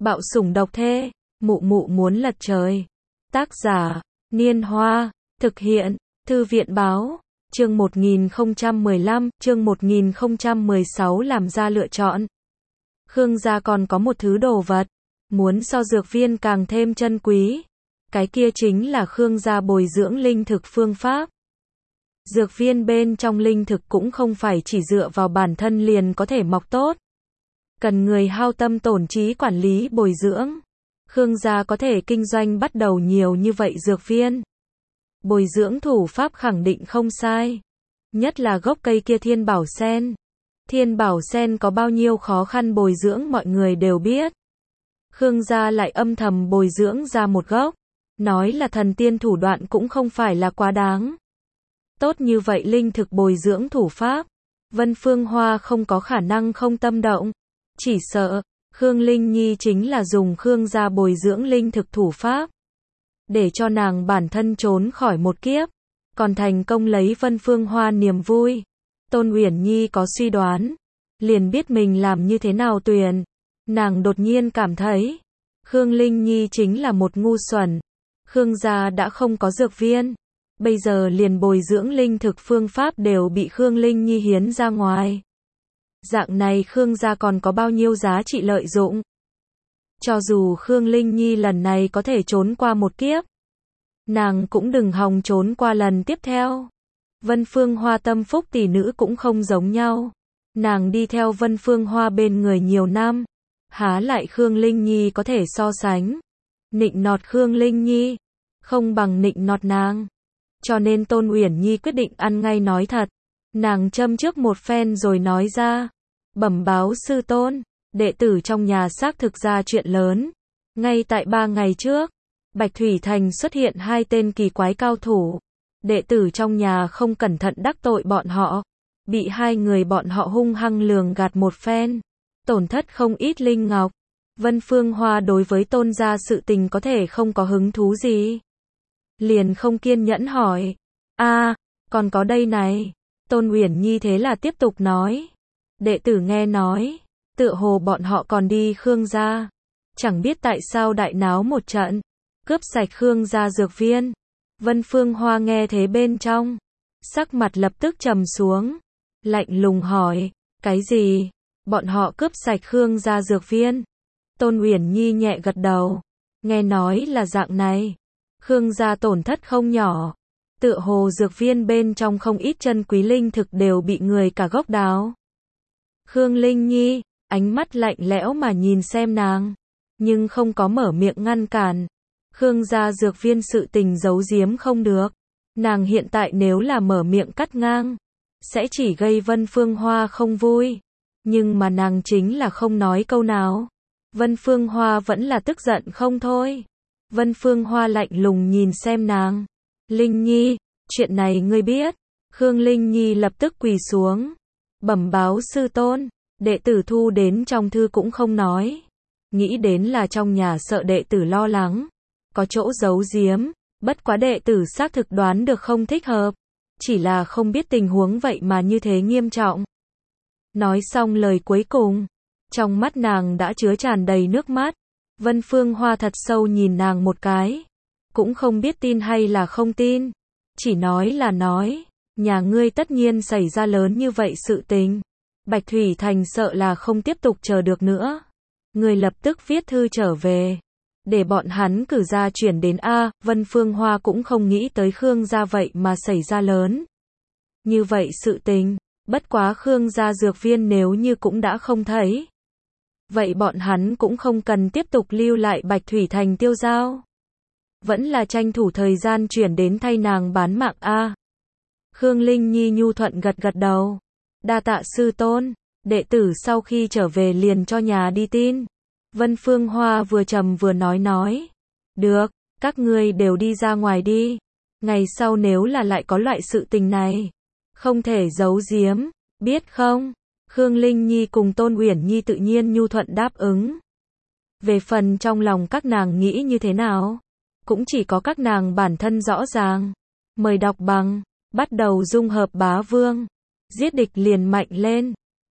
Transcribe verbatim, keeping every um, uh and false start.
Bạo sủng độc thê, mụ mụ muốn lật trời. Tác giả, Niên Hoa, thực hiện, Thư viện Báo, chương một nghìn không trăm mười lăm, chương một nghìn không trăm mười sáu làm ra lựa chọn. Khương gia còn có một thứ đồ vật, muốn so dược viên càng thêm chân quý. Cái kia chính là Khương gia bồi dưỡng linh thực phương pháp. Dược viên bên trong linh thực cũng không phải chỉ dựa vào bản thân liền có thể mọc tốt. Cần người hao tâm tổn trí quản lý bồi dưỡng. Khương gia có thể kinh doanh bắt đầu nhiều như vậy dược viên. Bồi dưỡng thủ pháp khẳng định không sai. Nhất là gốc cây kia Thiên Bảo Sen. Thiên Bảo Sen có bao nhiêu khó khăn bồi dưỡng mọi người đều biết. Khương gia lại âm thầm bồi dưỡng ra một gốc. Nói là thần tiên thủ đoạn cũng không phải là quá đáng. Tốt như vậy linh thực bồi dưỡng thủ pháp. Vân Phương Hoa không có khả năng không tâm động. Chỉ sợ, Khương Linh Nhi chính là dùng Khương gia bồi dưỡng linh thực thủ pháp. Để cho nàng bản thân trốn khỏi một kiếp. Còn thành công lấy Vân Phương Hoa niềm vui. Tôn Uyển Nhi có suy đoán. Liền biết mình làm như thế nào tuyền. Nàng đột nhiên cảm thấy. Khương Linh Nhi chính là một ngu xuẩn. Khương gia đã không có dược viên. Bây giờ liền bồi dưỡng linh thực phương pháp đều bị Khương Linh Nhi hiến ra ngoài. Dạng này Khương gia còn có bao nhiêu giá trị lợi dụng. Cho dù Khương Linh Nhi lần này có thể trốn qua một kiếp. Nàng cũng đừng hòng trốn qua lần tiếp theo. Vân Phương Hoa tâm phúc tỷ nữ cũng không giống nhau. Nàng đi theo Vân Phương Hoa bên người nhiều năm. Há lại Khương Linh Nhi có thể so sánh. Nịnh nọt Khương Linh Nhi. Không bằng nịnh nọt nàng. Cho nên Tôn Uyển Nhi quyết định ăn ngay nói thật. Nàng châm trước một phen rồi nói ra. Bẩm báo sư tôn. Đệ tử trong nhà xác thực ra chuyện lớn. Ngay tại ba ngày trước. Bạch Thủy Thành xuất hiện hai tên kỳ quái cao thủ. Đệ tử trong nhà không cẩn thận đắc tội bọn họ. Bị hai người bọn họ hung hăng lường gạt một phen. Tổn thất không ít linh ngọc. Vân Phương Hoa đối với Tôn gia sự tình có thể không có hứng thú gì. Liền không kiên nhẫn hỏi. a à, còn có đây này. Tôn Uyển Nhi thế là tiếp tục nói. Đệ tử nghe nói. Tựa hồ bọn họ còn đi Khương gia. Chẳng biết tại sao đại náo một trận. Cướp sạch Khương gia dược viên. Vân Phương Hoa nghe thế bên trong. Sắc mặt lập tức trầm xuống. Lạnh lùng hỏi. Cái gì? Bọn họ cướp sạch Khương gia dược viên. Tôn Uyển Nhi nhẹ gật đầu. Nghe nói là dạng này. Khương gia tổn thất không nhỏ. Tựa hồ dược viên bên trong không ít chân quý linh thực đều bị người cả gốc đào. Khương Linh Nhi, ánh mắt lạnh lẽo mà nhìn xem nàng. Nhưng không có mở miệng ngăn cản. Khương gia dược viên sự tình giấu giếm không được. Nàng hiện tại nếu là mở miệng cắt ngang. Sẽ chỉ gây Vân Phương Hoa không vui. Nhưng mà nàng chính là không nói câu nào. Vân Phương Hoa vẫn là tức giận không thôi. Vân Phương Hoa lạnh lùng nhìn xem nàng. Linh Nhi, chuyện này ngươi biết. Khương Linh Nhi lập tức quỳ xuống. Bẩm báo sư tôn. Đệ tử thu đến trong thư cũng không nói. Nghĩ đến là trong nhà sợ đệ tử lo lắng. Có chỗ giấu giếm. Bất quá đệ tử xác thực đoán được không thích hợp. Chỉ là không biết tình huống vậy mà như thế nghiêm trọng. Nói xong lời cuối cùng. Trong mắt nàng đã chứa tràn đầy nước mắt. Vân Phương Hoa thật sâu nhìn nàng một cái. Cũng không biết tin hay là không tin. Chỉ nói là nói. Nhà ngươi tất nhiên xảy ra lớn như vậy sự tình. Bạch Thủy Thành sợ là không tiếp tục chờ được nữa. Ngươi lập tức viết thư trở về. Để bọn hắn cử ra chuyển đến A. Vân Phương Hoa cũng không nghĩ tới Khương gia vậy mà xảy ra lớn. Như vậy sự tình. Bất quá Khương gia dược viên nếu như cũng đã không thấy. Vậy bọn hắn cũng không cần tiếp tục lưu lại Bạch Thủy Thành tiêu giao. Vẫn là tranh thủ thời gian chuyển đến thay nàng bán mạng A. Khương Linh Nhi nhu thuận gật gật đầu. Đa tạ sư tôn. Đệ tử sau khi trở về liền cho nhà đi tin. Vân Phương Hoa vừa trầm vừa nói nói. Được, các ngươi đều đi ra ngoài đi. Ngày sau nếu là lại có loại sự tình này. Không thể giấu giếm, biết không? Khương Linh Nhi cùng Tôn Uyển Nhi tự nhiên nhu thuận đáp ứng. Về phần trong lòng các nàng nghĩ như thế nào, cũng chỉ có các nàng bản thân rõ ràng. Mời đọc bằng, bắt đầu dung hợp bá vương, giết địch liền mạnh lên.